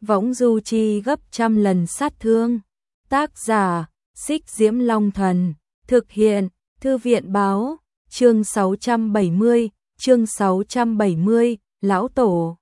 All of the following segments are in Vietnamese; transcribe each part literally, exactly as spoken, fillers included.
võng du chi gấp trăm lần sát thương. Tác giả, Xích Diễm Long Thần, thực hiện, Thư viện báo, chương sáu trăm bảy mươi, chương sáu trăm bảy mươi, Lão Tổ.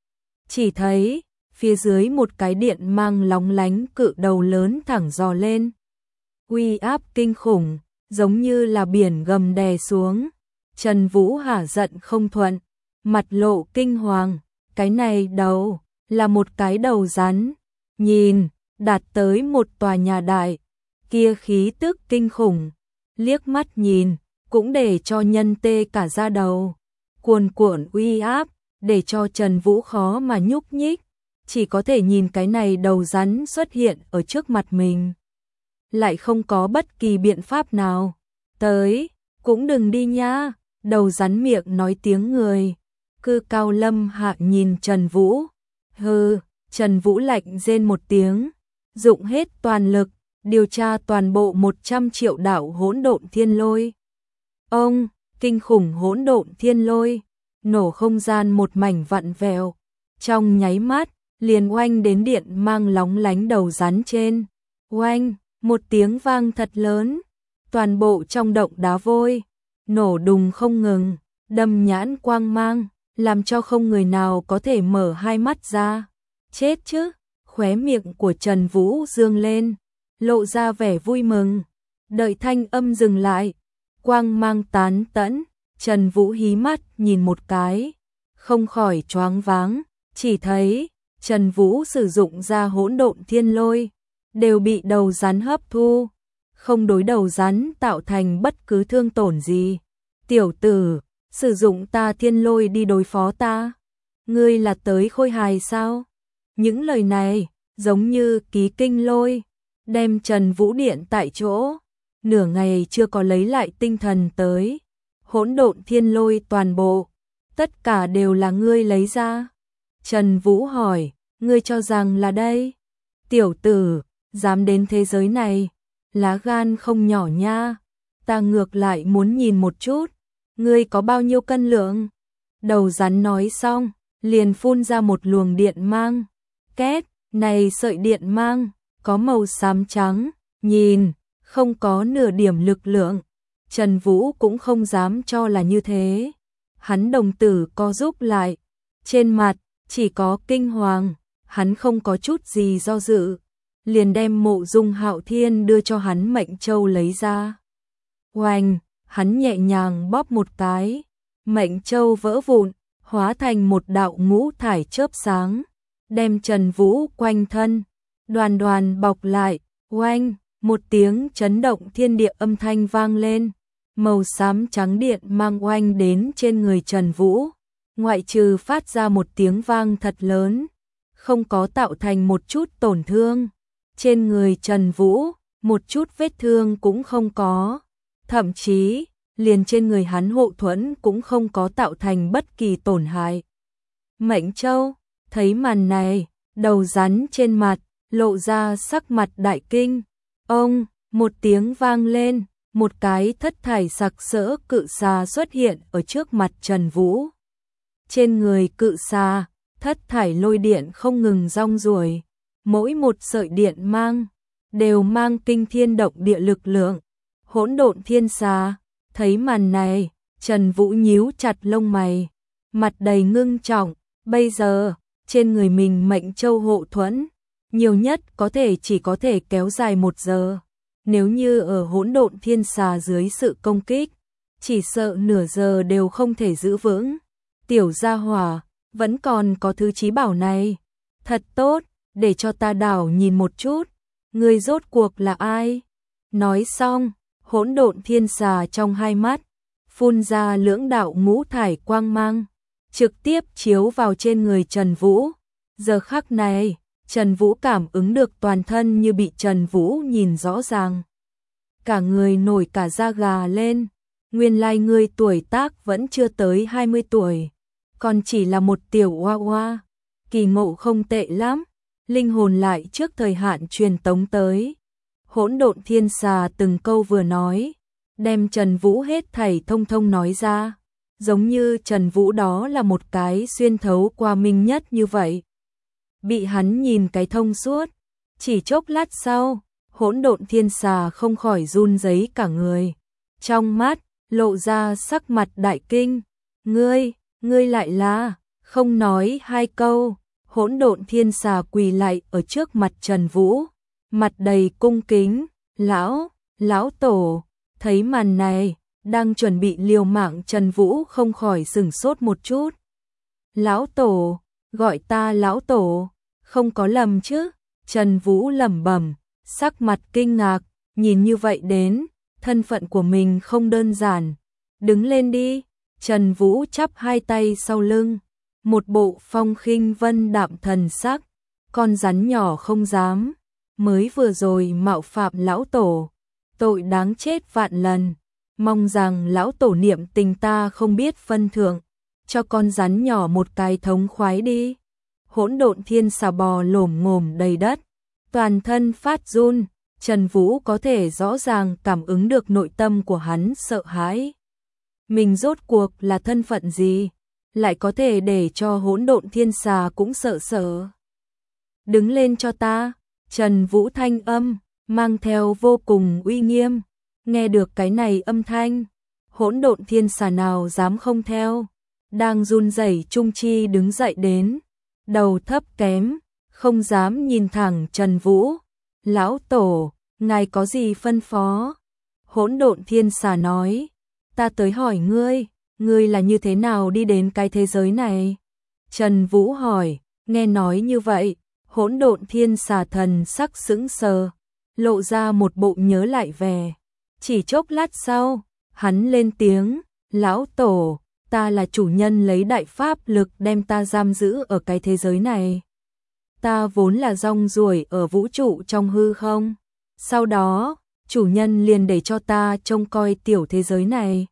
Chỉ thấy, phía dưới một cái điện mang lóng lánh cự đầu lớn thẳng dò lên. Uy áp kinh khủng, giống như là biển gầm đè xuống. Trần Vũ hả giận không thuận, mặt lộ kinh hoàng, cái này đầu, là một cái đầu rắn. Nhìn, đạt tới một tòa nhà đại, kia khí tức kinh khủng, liếc mắt nhìn, cũng để cho nhân tê cả da đầu. Cuồn cuộn uy áp, để cho Trần Vũ khó mà nhúc nhích, chỉ có thể nhìn cái này đầu rắn xuất hiện ở trước mặt mình. Lại không có bất kỳ biện pháp nào. Tới, cũng đừng đi nha, đầu rắn miệng nói tiếng người. Cư Cao Lâm Hạ nhìn Trần Vũ. Hừ, Trần Vũ lạnh rên một tiếng, dụng hết toàn lực, điều tra toàn bộ một trăm triệu đạo hỗn độn thiên lôi. Ông, kinh khủng hỗn độn thiên lôi, nổ không gian một mảnh vặn vẹo, trong nháy mắt, liền oanh đến điện mang lóng lánh đầu rắn trên. Oanh, một tiếng vang thật lớn, toàn bộ trong động đá vôi, nổ đùng không ngừng, đâm nhãn quang mang, làm cho không người nào có thể mở hai mắt ra. Chết chứ, khóe miệng của Trần Vũ dương lên, lộ ra vẻ vui mừng. Đợi thanh âm dừng lại, quang mang tán tẫn, Trần Vũ hí mắt nhìn một cái, không khỏi choáng váng, chỉ thấy Trần Vũ sử dụng ra hỗn độn thiên lôi, đều bị đầu rắn hấp thu, không đối đầu rắn tạo thành bất cứ thương tổn gì. Tiểu tử, sử dụng ta thiên lôi đi đối phó ta, ngươi là tới khôi hài sao? Những lời này, giống như ký kinh lôi, đem Trần Vũ điện tại chỗ, nửa ngày chưa có lấy lại tinh thần tới. Hỗn độn thiên lôi toàn bộ, tất cả đều là ngươi lấy ra. Trần Vũ hỏi, ngươi cho rằng là đây? Tiểu tử, dám đến thế giới này, lá gan không nhỏ nha, ta ngược lại muốn nhìn một chút, ngươi có bao nhiêu cân lượng? Đầu rắn nói xong, liền phun ra một luồng điện mang. Két, này sợi điện mang, có màu xám trắng, nhìn, không có nửa điểm lực lượng. Trần Vũ cũng không dám cho là như thế. Hắn đồng tử co rúm lại, trên mặt chỉ có kinh hoàng, hắn không có chút gì do dự, liền đem Mộ Dung Hạo Thiên đưa cho hắn mệnh châu lấy ra. Oanh, hắn nhẹ nhàng bóp một cái, mệnh châu vỡ vụn, hóa thành một đạo ngũ thải chớp sáng, đem Trần Vũ quanh thân, đoàn đoàn bọc lại. Oanh, một tiếng chấn động thiên địa âm thanh vang lên, màu xám trắng điện mang oanh đến trên người Trần Vũ, ngoại trừ phát ra một tiếng vang thật lớn, không có tạo thành một chút tổn thương. Trên người Trần Vũ, một chút vết thương cũng không có, thậm chí, liền trên người hắn hộ thuẫn cũng không có tạo thành bất kỳ tổn hại. Mệnh Châu, thấy màn này, đầu rắn trên mặt, lộ ra sắc mặt đại kinh. Ông, một tiếng vang lên, một cái thất thải sặc sỡ cự xà xuất hiện ở trước mặt Trần Vũ. Trên người cự xà, thất thải lôi điện không ngừng rong ruổi, mỗi một sợi điện mang, đều mang kinh thiên động địa lực lượng. Hỗn độn thiên xà, thấy màn này, Trần Vũ nhíu chặt lông mày, mặt đầy ngưng trọng, bây giờ, trên người mình mệnh châu hộ thuẫn, nhiều nhất có thể chỉ có thể kéo dài một giờ. Nếu như ở hỗn độn thiên xà dưới sự công kích, chỉ sợ nửa giờ đều không thể giữ vững. Tiểu gia hỏa, vẫn còn có thứ chí bảo này. Thật tốt, để cho ta đảo nhìn một chút, ngươi rốt cuộc là ai? Nói xong, hỗn độn thiên xà trong hai mắt, phun ra lưỡng đạo ngũ thải quang mang, trực tiếp chiếu vào trên người Trần Vũ. Giờ khắc này, Trần Vũ cảm ứng được toàn thân như bị Trần Vũ nhìn rõ ràng. Cả người nổi cả da gà lên, nguyên lai ngươi tuổi tác vẫn chưa tới hai mươi tuổi, còn chỉ là một tiểu oa oa, kỳ ngộ không tệ lắm, linh hồn lại trước thời hạn truyền tống tới. Hỗn độn thiên xà từng câu vừa nói, đem Trần Vũ hết thảy thông thông nói ra, giống như Trần Vũ đó là một cái xuyên thấu qua minh nhất như vậy. bị hắn nhìn cái thông suốt. Chỉ chốc lát sau, hỗn độn thiên xà không khỏi run rẩy cả người. Trong mắt, lộ ra sắc mặt đại kinh. Ngươi, ngươi lại là, không nói hai câu, hỗn độn thiên xà quỳ lại ở trước mặt Trần Vũ, mặt đầy cung kính. Lão, lão tổ, thấy màn này, đang chuẩn bị liều mạng Trần Vũ không khỏi sửng sốt một chút. Lão tổ, gọi ta lão tổ, không có lầm chứ? Trần Vũ lẩm bẩm, sắc mặt kinh ngạc, nhìn như vậy đến, thân phận của mình không đơn giản. Đứng lên đi. Trần Vũ chắp hai tay sau lưng, một bộ phong khinh vân đạm thần sắc, con rắn nhỏ không dám, mới vừa rồi mạo phạm lão tổ, tội đáng chết vạn lần, mong rằng lão tổ niệm tình ta không biết phân thưởng, cho con rắn nhỏ một cái thống khoái đi. Hỗn độn thiên xà bò lổm ngổm đầy đất, toàn thân phát run, Trần Vũ có thể rõ ràng cảm ứng được nội tâm của hắn sợ hãi. Mình rốt cuộc là thân phận gì, lại có thể để cho hỗn độn thiên xà cũng sợ sợ. Đứng lên cho ta. Trần Vũ thanh âm, mang theo vô cùng uy nghiêm. Nghe được cái này âm thanh, hỗn độn thiên xà nào dám không theo. Đang run rẩy trung chi đứng dậy đến, đầu thấp kém, không dám nhìn thẳng Trần Vũ. Lão tổ, ngài có gì phân phó? Hỗn độn thiên xà nói, ta tới hỏi ngươi, ngươi là như thế nào đi đến cái thế giới này? Trần Vũ hỏi, nghe nói như vậy, hỗn độn thiên xà thần sắc sững sờ, lộ ra một bộ nhớ lại về. Chỉ chốc lát sau, hắn lên tiếng, lão tổ, ta là chủ nhân lấy đại pháp lực đem ta giam giữ ở cái thế giới này. Ta vốn là rong ruổi ở vũ trụ trong hư không. Sau đó, chủ nhân liền để cho ta trông coi tiểu thế giới này.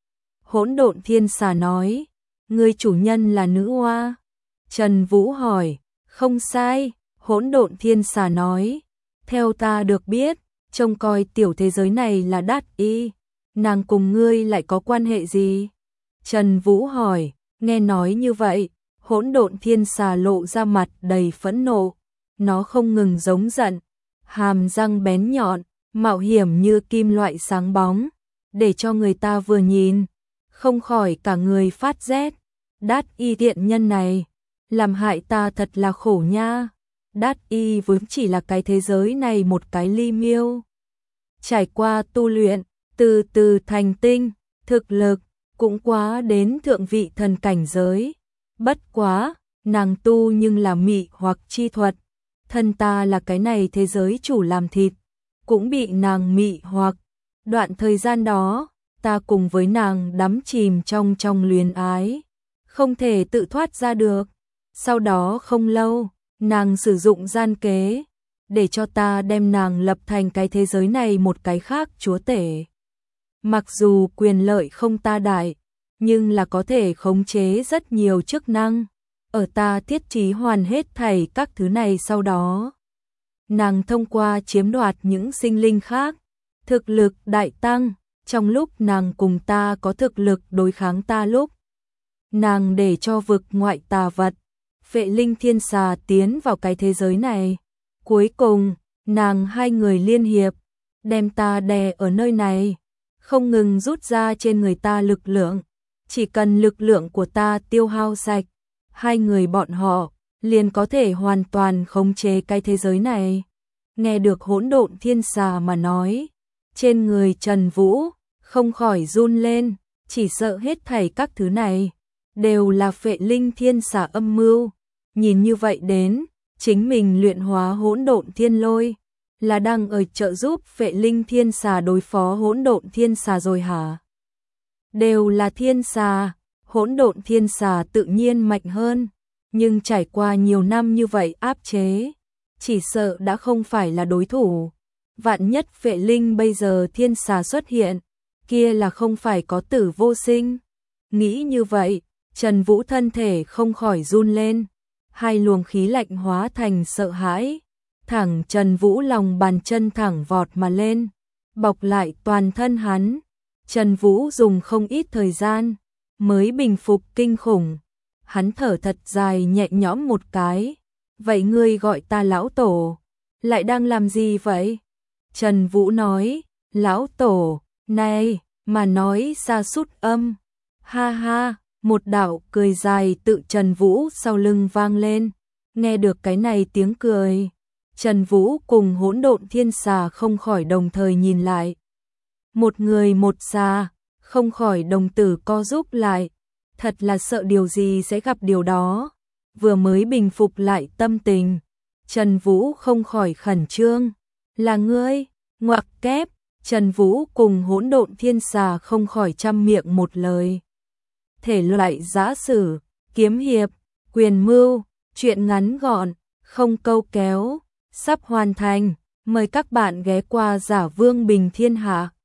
Hỗn độn thiên xà nói, ngươi chủ nhân là nữ oa. Trần Vũ hỏi, không sai, hỗn độn thiên xà nói, theo ta được biết, trông coi tiểu thế giới này là Đát Y, nàng cùng ngươi lại có quan hệ gì? Trần Vũ hỏi, nghe nói như vậy, hỗn độn thiên xà lộ ra mặt đầy phẫn nộ, nó không ngừng giống giận, hàm răng bén nhọn, mạo hiểm như kim loại sáng bóng, để cho người ta vừa nhìn, không khỏi cả người phát rét. Đát Y tiện nhân này, làm hại ta thật là khổ nha. Đát Y vốn chỉ là cái thế giới này một cái ly miêu. Trải qua tu luyện, từ từ thành tinh, thực lực, cũng quá đến thượng vị thần cảnh giới. Bất quá, nàng tu nhưng là mị hoặc chi thuật. Thân ta là cái này thế giới chủ làm thịt, cũng bị nàng mị hoặc. Đoạn thời gian đó, ta cùng với nàng đắm chìm trong trong luyến ái, không thể tự thoát ra được. Sau đó không lâu, nàng sử dụng gian kế, để cho ta đem nàng lập thành cái thế giới này một cái khác chúa tể. Mặc dù quyền lợi không ta đại, nhưng là có thể khống chế rất nhiều chức năng. Ở ta thiết trí hoàn hết thảy các thứ này sau đó, nàng thông qua chiếm đoạt những sinh linh khác, thực lực đại tăng. Trong lúc nàng cùng ta có thực lực đối kháng ta lúc, nàng để cho vực ngoại tà vật, Phệ Linh Thiên Xà tiến vào cái thế giới này. Cuối cùng, nàng hai người liên hiệp, đem ta đè ở nơi này, không ngừng rút ra trên người ta lực lượng. Chỉ cần lực lượng của ta tiêu hao sạch, hai người bọn họ liền có thể hoàn toàn khống chế cái thế giới này. Nghe được hỗn độn thiên xà mà nói, trên người Trần Vũ không khỏi run lên, chỉ sợ hết thảy các thứ này đều là Phệ Linh Thiên Xà âm mưu. Nhìn như vậy đến, chính mình luyện hóa hỗn độn thiên lôi là đang ở trợ giúp Phệ Linh Thiên Xà đối phó hỗn độn thiên xà rồi hả? Đều là thiên xà, hỗn độn thiên xà tự nhiên mạnh hơn, nhưng trải qua nhiều năm như vậy áp chế, chỉ sợ đã không phải là đối thủ. Vạn nhất Phệ Linh bây giờ thiên xà xuất hiện, kia là không phải có tử vô sinh. Nghĩ như vậy, Trần Vũ thân thể không khỏi run lên, hai luồng khí lạnh hóa thành sợ hãi, thẳng Trần Vũ lòng bàn chân thẳng vọt mà lên, bọc lại toàn thân hắn. Trần Vũ dùng không ít thời gian mới bình phục kinh khủng, hắn thở thật dài nhẹ nhõm một cái, vậy ngươi gọi ta lão tổ, lại đang làm gì vậy? Trần Vũ nói, lão tổ, này, mà nói ra sút âm. Ha ha, một đạo cười dài tự Trần Vũ sau lưng vang lên. Nghe được cái này tiếng cười, Trần Vũ cùng Hỗn Độn Thiên Xà không khỏi đồng thời nhìn lại. Một người một xà, không khỏi đồng tử co rúm lại, thật là sợ điều gì sẽ gặp điều đó. Vừa mới bình phục lại tâm tình, Trần Vũ không khỏi khẩn trương. Là ngươi? Ngoặc kép, Trần Vũ cùng Hỗn Độn Thiên Xà không khỏi trăm miệng một lời. Thể loại giã sử, kiếm hiệp, quyền mưu, truyện ngắn gọn, không câu kéo, sắp hoàn thành. Mời các bạn ghé qua Giả Vương Bình Thiên Hạ.